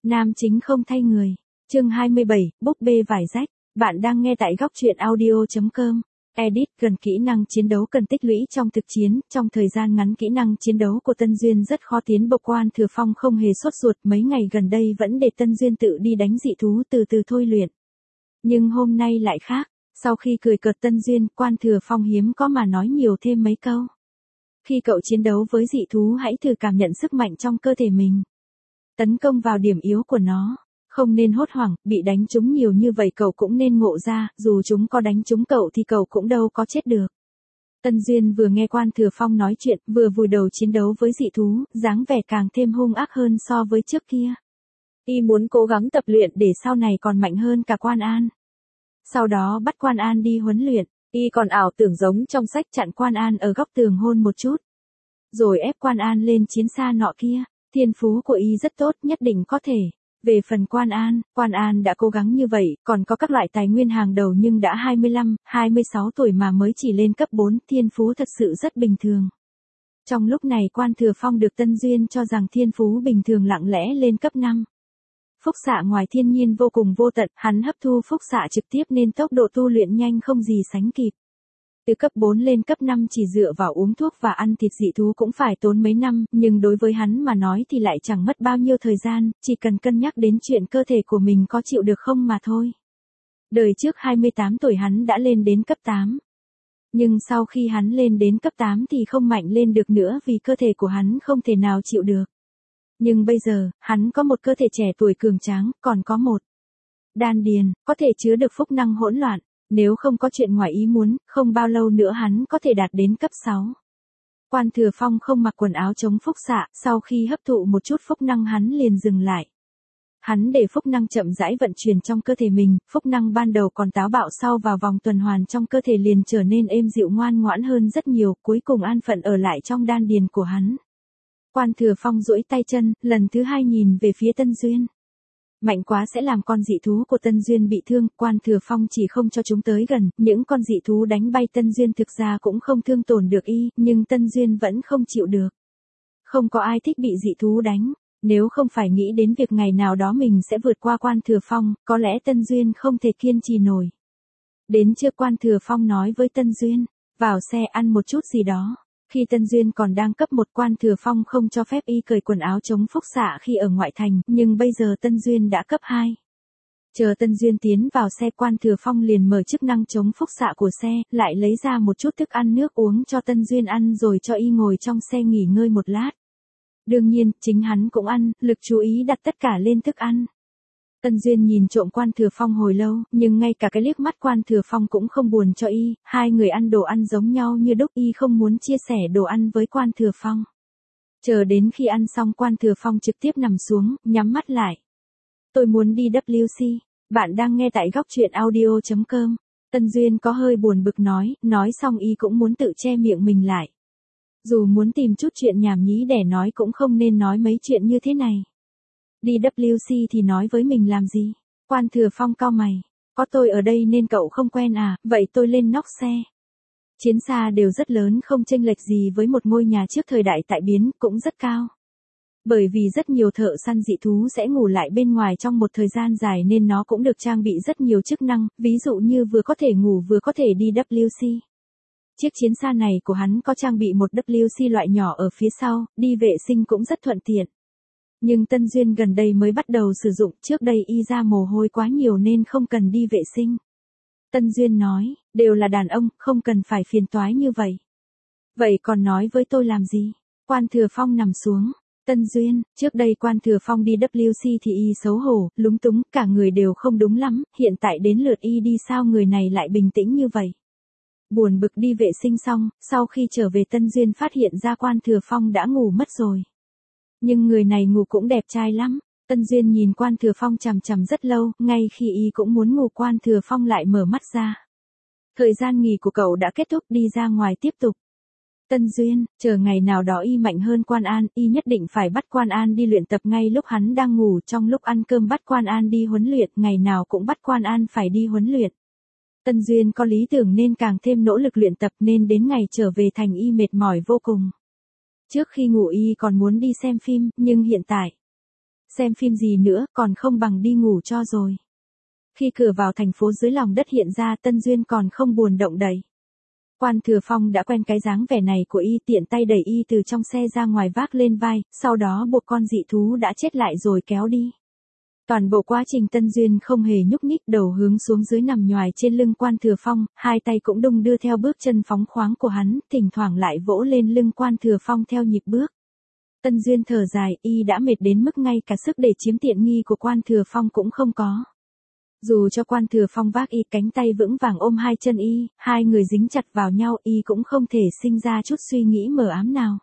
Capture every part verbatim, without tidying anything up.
Nam chính không thay người. Chương hai mươi bảy, búp bê vải rách. Bạn đang nghe tại góc truyện audio chấm com. Edit cần kỹ năng chiến đấu cần tích lũy trong thực chiến, trong thời gian ngắn kỹ năng chiến đấu của Tân Duyên rất khó tiến bộ. Quan Thừa Phong không hề sốt ruột, mấy ngày gần đây vẫn để Tân Duyên tự đi đánh dị thú từ từ thôi luyện. Nhưng hôm nay lại khác, sau khi cười cợt Tân Duyên, Quan Thừa Phong hiếm có mà nói nhiều thêm mấy câu. Khi cậu chiến đấu với dị thú hãy thử cảm nhận sức mạnh trong cơ thể mình. Tấn công vào điểm yếu của nó. Không nên hốt hoảng, bị đánh trúng nhiều như vậy cậu cũng nên ngộ ra, dù chúng có đánh trúng cậu thì cậu cũng đâu có chết được. Tân Duyên vừa nghe Quan Thừa Phong nói chuyện, vừa vùi đầu chiến đấu với dị thú, dáng vẻ càng thêm hung ác hơn so với trước kia. Y muốn cố gắng tập luyện để sau này còn mạnh hơn cả Quan An. Sau đó bắt Quan An đi huấn luyện, Y còn ảo tưởng giống trong sách chặn Quan An ở góc tường hôn một chút. Rồi ép Quan An lên chiến xa nọ kia, thiên phú của Y rất tốt, nhất định có thể. Về phần Quan An, Quan An đã cố gắng như vậy, còn có các loại tài nguyên hàng đầu nhưng đã hai mươi lăm, hai mươi sáu tuổi mà mới chỉ lên cấp bốn, thiên phú thật sự rất bình thường. Trong lúc này Quan Thừa Phong được Tân Duyên cho rằng thiên phú bình thường lặng lẽ lên cấp năm. Phúc xạ ngoài thiên nhiên vô cùng vô tận, hắn hấp thu phúc xạ trực tiếp nên tốc độ tu luyện nhanh không gì sánh kịp. Từ cấp bốn lên cấp năm chỉ dựa vào uống thuốc và ăn thịt dị thú cũng phải tốn mấy năm, nhưng đối với hắn mà nói thì lại chẳng mất bao nhiêu thời gian, chỉ cần cân nhắc đến chuyện cơ thể của mình có chịu được không mà thôi. Đời trước hai mươi tám tuổi hắn đã lên đến cấp tám. Nhưng sau khi hắn lên đến cấp tám thì không mạnh lên được nữa vì cơ thể của hắn không thể nào chịu được. Nhưng bây giờ, hắn có một cơ thể trẻ tuổi cường tráng, còn có một đan điền, có thể chứa được phúc năng hỗn loạn. Nếu không có chuyện ngoài ý muốn, không bao lâu nữa hắn có thể đạt đến cấp sáu. Quan Thừa Phong không mặc quần áo chống phúc xạ, sau khi hấp thụ một chút phúc năng hắn liền dừng lại. Hắn để phúc năng chậm rãi vận chuyển trong cơ thể mình, phúc năng ban đầu còn táo bạo sau vào vòng tuần hoàn trong cơ thể liền trở nên êm dịu ngoan ngoãn hơn rất nhiều, cuối cùng an phận ở lại trong đan điền của hắn. Quan Thừa Phong duỗi tay chân, lần thứ hai nhìn về phía Tân Duyên. Mạnh quá sẽ làm con dị thú của Tân Duyên bị thương, Quan Thừa Phong chỉ không cho chúng tới gần, những con dị thú đánh bay Tân Duyên thực ra cũng không thương tổn được Y, nhưng Tân Duyên vẫn không chịu được. Không có ai thích bị dị thú đánh, nếu không phải nghĩ đến việc ngày nào đó mình sẽ vượt qua Quan Thừa Phong, có lẽ Tân Duyên không thể kiên trì nổi. Đến trưa Quan Thừa Phong nói với Tân Duyên, vào xe ăn một chút gì đó. Khi Tân Duyên còn đang cấp một, Quan Thừa Phong không cho phép Y cởi quần áo chống phúc xạ khi ở ngoại thành, nhưng bây giờ Tân Duyên đã cấp hai. Chờ Tân Duyên tiến vào xe, Quan Thừa Phong liền mở chức năng chống phúc xạ của xe, lại lấy ra một chút thức ăn nước uống cho Tân Duyên ăn rồi cho Y ngồi trong xe nghỉ ngơi một lát. Đương nhiên, chính hắn cũng ăn, lực chú ý đặt tất cả lên thức ăn. Tân Duyên nhìn trộm Quan Thừa Phong hồi lâu, nhưng ngay cả cái liếc mắt Quan Thừa Phong cũng không buồn cho Y, hai người ăn đồ ăn giống nhau như đúc, Y không muốn chia sẻ đồ ăn với Quan Thừa Phong. Chờ đến khi ăn xong Quan Thừa Phong trực tiếp nằm xuống, nhắm mắt lại. Tôi muốn đi W C, bạn đang nghe tại góc truyện audio chấm com. Tân Duyên có hơi buồn bực nói, nói xong Y cũng muốn tự che miệng mình lại. Dù muốn tìm chút chuyện nhảm nhí để nói cũng không nên nói mấy chuyện như thế này. Đi W C thì nói với mình làm gì? Quan Thừa Phong cau mày. Có tôi ở đây nên cậu không quen à, vậy tôi lên nóc xe. Chiến xa đều rất lớn, không chênh lệch gì với một ngôi nhà trước thời đại tại biến, cũng rất cao. Bởi vì rất nhiều thợ săn dị thú sẽ ngủ lại bên ngoài trong một thời gian dài nên nó cũng được trang bị rất nhiều chức năng, ví dụ như vừa có thể ngủ vừa có thể đi W C. Chiếc chiến xa này của hắn có trang bị một W C loại nhỏ ở phía sau, đi vệ sinh cũng rất thuận tiện. Nhưng Tân Duyên gần đây mới bắt đầu sử dụng, trước đây Y ra mồ hôi quá nhiều nên không cần đi vệ sinh. Tân Duyên nói, đều là đàn ông, không cần phải phiền toái như vậy. Vậy còn nói với tôi làm gì? Quan Thừa Phong nằm xuống. Tân Duyên, trước đây Quan Thừa Phong đi W C thì Y xấu hổ, lúng túng, cả người đều không đúng lắm, hiện tại đến lượt Y đi sao người này lại bình tĩnh như vậy. Buồn bực đi vệ sinh xong, sau khi trở về Tân Duyên phát hiện ra Quan Thừa Phong đã ngủ mất rồi. Nhưng người này ngủ cũng đẹp trai lắm. Tân Duyên nhìn Quan Thừa Phong chằm chằm rất lâu, ngay khi Y cũng muốn ngủ Quan Thừa Phong lại mở mắt ra. Thời gian nghỉ của cậu đã kết thúc, đi ra ngoài tiếp tục. Tân Duyên, chờ ngày nào đó Y mạnh hơn Quan An, Y nhất định phải bắt Quan An đi luyện tập ngay lúc hắn đang ngủ, trong lúc ăn cơm bắt Quan An đi huấn luyện, ngày nào cũng bắt Quan An phải đi huấn luyện. Tân Duyên có lý tưởng nên càng thêm nỗ lực luyện tập nên đến ngày trở về thành Y mệt mỏi vô cùng. Trước khi ngủ Y còn muốn đi xem phim, nhưng hiện tại, xem phim gì nữa, còn không bằng đi ngủ cho rồi. Khi cửa vào thành phố dưới lòng đất hiện ra, Tân Duyên còn không buồn động đậy. Quan Thừa Phong đã quen cái dáng vẻ này của y, tiện tay đẩy y từ trong xe ra ngoài vác lên vai, sau đó buộc con dị thú đã chết lại rồi kéo đi. Toàn bộ quá trình Tân Duyên không hề nhúc nhích, đầu hướng xuống dưới nằm nhoài trên lưng Quan Thừa Phong, hai tay cũng đung đưa theo bước chân phóng khoáng của hắn, thỉnh thoảng lại vỗ lên lưng Quan Thừa Phong theo nhịp bước. Tân Duyên thở dài, y đã mệt đến mức ngay cả sức để chiếm tiện nghi của Quan Thừa Phong cũng không có. Dù cho Quan Thừa Phong vác y, cánh tay vững vàng ôm hai chân y, hai người dính chặt vào nhau, y cũng không thể sinh ra chút suy nghĩ mờ ám nào.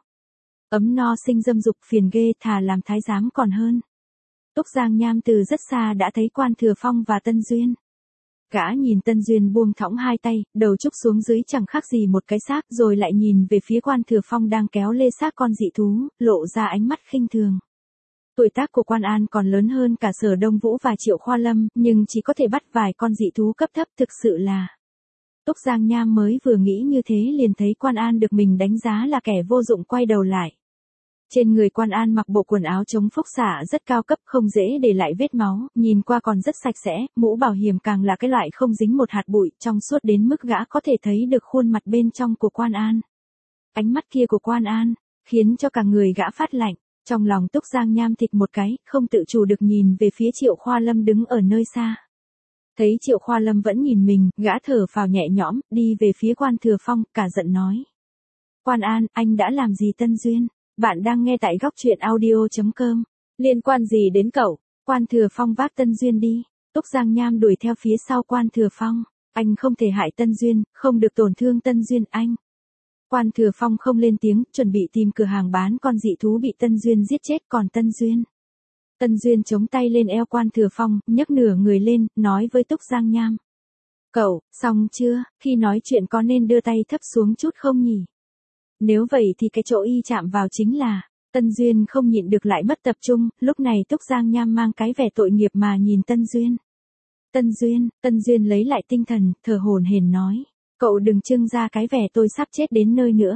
Ấm no sinh dâm dục phiền ghê, thà làm thái giám còn hơn. Túc Giang Nham từ rất xa đã thấy Quan Thừa Phong và Tân Duyên. Gã nhìn Tân Duyên buông thõng hai tay, đầu trúc xuống dưới chẳng khác gì một cái xác, rồi lại nhìn về phía Quan Thừa Phong đang kéo lê xác con dị thú, lộ ra ánh mắt khinh thường. Tuổi tác của Quan An còn lớn hơn cả Sở Đông Vũ và Triệu Khoa Lâm, nhưng chỉ có thể bắt vài con dị thú cấp thấp, thực sự là... Túc Giang Nham mới vừa nghĩ như thế liền thấy Quan An được mình đánh giá là kẻ vô dụng, quay đầu lại. Trên người Quan An mặc bộ quần áo chống phốc xạ rất cao cấp, không dễ để lại vết máu, nhìn qua còn rất sạch sẽ, mũ bảo hiểm càng là cái loại không dính một hạt bụi, trong suốt đến mức gã có thể thấy được khuôn mặt bên trong của Quan An. Ánh mắt kia của Quan An, khiến cho cả người gã phát lạnh, trong lòng Túc Giang Nham thịch một cái, không tự chủ được nhìn về phía Triệu Khoa Lâm đứng ở nơi xa. Thấy Triệu Khoa Lâm vẫn nhìn mình, gã thở phào nhẹ nhõm, đi về phía Quan Thừa Phong, cả giận nói. Quan An, anh đã làm gì Tân Duyên? Bạn đang nghe tại góc truyện audio chấm com. Liên quan gì đến cậu? Quan Thừa Phong vác Tân Duyên đi. Túc Giang Nham đuổi theo phía sau Quan Thừa Phong. Anh không thể hại Tân Duyên, không được tổn thương Tân Duyên anh. Quan Thừa Phong không lên tiếng, chuẩn bị tìm cửa hàng bán con dị thú bị Tân Duyên giết chết, còn Tân Duyên. Tân Duyên chống tay lên eo Quan Thừa Phong, nhấc nửa người lên, nói với Túc Giang Nham. Cậu, xong chưa, khi nói chuyện có nên đưa tay thấp xuống chút không nhỉ? Nếu vậy thì cái chỗ y chạm vào chính là... Tân Duyên không nhịn được lại mất tập trung, lúc này Túc Giang Nham mang cái vẻ tội nghiệp mà nhìn Tân Duyên. Tân Duyên, Tân Duyên lấy lại tinh thần, thở hổn hển nói. Cậu đừng trưng ra cái vẻ tôi sắp chết đến nơi nữa.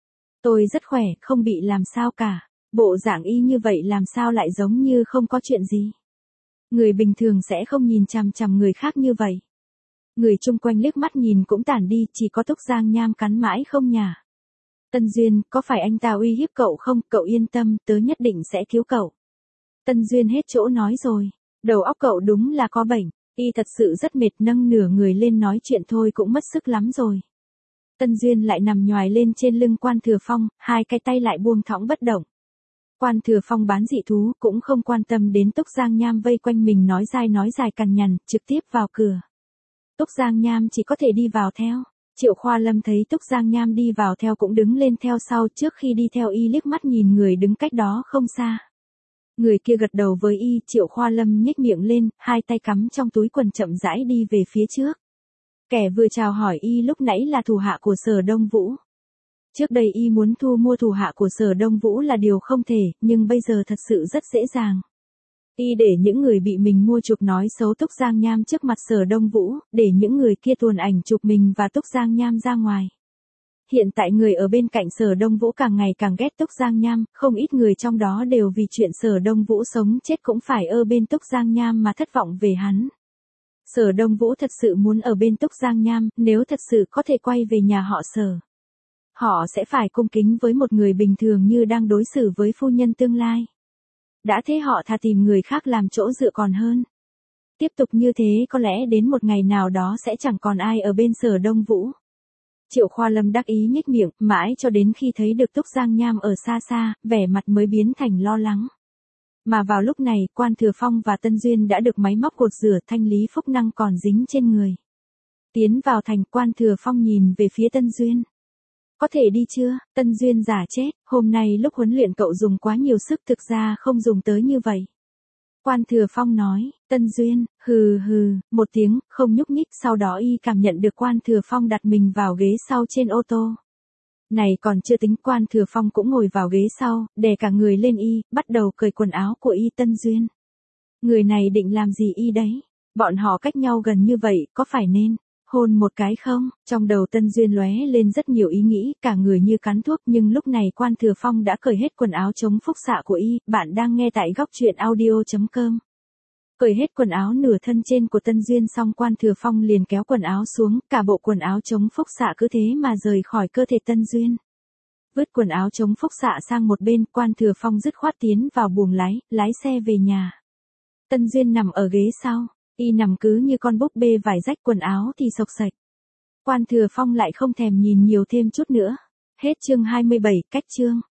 Tôi rất khỏe, không bị làm sao cả. Bộ dạng y như vậy làm sao lại giống như không có chuyện gì. Người bình thường sẽ không nhìn chằm chằm người khác như vậy. Người chung quanh liếc mắt nhìn cũng tản đi, chỉ có Túc Giang Nham cắn mãi không nhả. Tân Duyên, có phải anh ta uy hiếp cậu không? Cậu yên tâm, tớ nhất định sẽ cứu cậu. Tân Duyên hết chỗ nói rồi. Đầu óc cậu đúng là có bệnh. Y thật sự rất mệt, nâng nửa người lên nói chuyện thôi cũng mất sức lắm rồi. Tân Duyên lại nằm nhoài lên trên lưng Quan Thừa Phong, hai cái tay lại buông thõng bất động. Quan Thừa Phong bán dị thú cũng không quan tâm đến Túc Giang Nham vây quanh mình nói dai nói dài cằn nhằn, trực tiếp vào cửa. Túc Giang Nham chỉ có thể đi vào theo. Triệu Khoa Lâm thấy Túc Giang Nham đi vào theo cũng đứng lên theo sau, trước khi đi theo y liếc mắt nhìn người đứng cách đó không xa. Người kia gật đầu với y, Triệu Khoa Lâm nhếch miệng lên, hai tay cắm trong túi quần chậm rãi đi về phía trước. Kẻ vừa chào hỏi y lúc nãy là thủ hạ của Sở Đông Vũ. Trước đây y muốn thu mua thủ hạ của Sở Đông Vũ là điều không thể, nhưng bây giờ thật sự rất dễ dàng. Y để những người bị mình mua chuộc nói xấu Túc Giang Nham trước mặt Sở Đông Vũ, để những người kia tuồn ảnh chụp mình và Túc Giang Nham ra ngoài. Hiện tại người ở bên cạnh Sở Đông Vũ càng ngày càng ghét Túc Giang Nham, không ít người trong đó đều vì chuyện Sở Đông Vũ sống chết cũng phải ở bên Túc Giang Nham mà thất vọng về hắn. Sở Đông Vũ thật sự muốn ở bên Túc Giang Nham, nếu thật sự có thể quay về nhà họ Sở. Họ sẽ phải cung kính với một người bình thường như đang đối xử với phu nhân tương lai. Đã thế họ thà tìm người khác làm chỗ dựa còn hơn. Tiếp tục như thế có lẽ đến một ngày nào đó sẽ chẳng còn ai ở bên Sở Đông Vũ. Triệu Khoa Lâm đắc ý nhếch miệng, mãi cho đến khi thấy được Túc Giang Nham ở xa xa, vẻ mặt mới biến thành lo lắng. Mà vào lúc này, Quan Thừa Phong và Tân Duyên đã được máy móc cột rửa, thanh lý phúc năng còn dính trên người. Tiến vào thành, Quan Thừa Phong nhìn về phía Tân Duyên. Có thể đi chưa? Tân Duyên giả chết, hôm nay lúc huấn luyện cậu dùng quá nhiều sức, thực ra không dùng tới như vậy. Quan Thừa Phong nói. Tân Duyên, hừ hừ, một tiếng, không nhúc nhích, sau đó y cảm nhận được Quan Thừa Phong đặt mình vào ghế sau trên ô tô. Này còn chưa tính, Quan Thừa Phong cũng ngồi vào ghế sau, đè cả người lên y, bắt đầu cởi quần áo của y. Tân Duyên. Người này định làm gì y đấy? Bọn họ cách nhau gần như vậy, có phải nên... Hôn một cái không? Trong đầu Tân Duyên lóe lên rất nhiều ý nghĩ, cả người như cắn thuốc, nhưng lúc này Quan Thừa Phong đã cởi hết quần áo chống phúc xạ của y, bạn đang nghe tại góc truyện audio chấm com. Cởi hết quần áo nửa thân trên của Tân Duyên xong Quan Thừa Phong liền kéo quần áo xuống, cả bộ quần áo chống phúc xạ cứ thế mà rời khỏi cơ thể Tân Duyên. Vứt quần áo chống phúc xạ sang một bên, Quan Thừa Phong dứt khoát tiến vào buồng lái, lái xe về nhà. Tân Duyên nằm ở ghế sau, y nằm cứ như con búp bê vải rách, quần áo thì xộc xệch. Quan Thừa Phong lại không thèm nhìn nhiều thêm chút nữa. Hết chương hai mươi bảy, cách chương.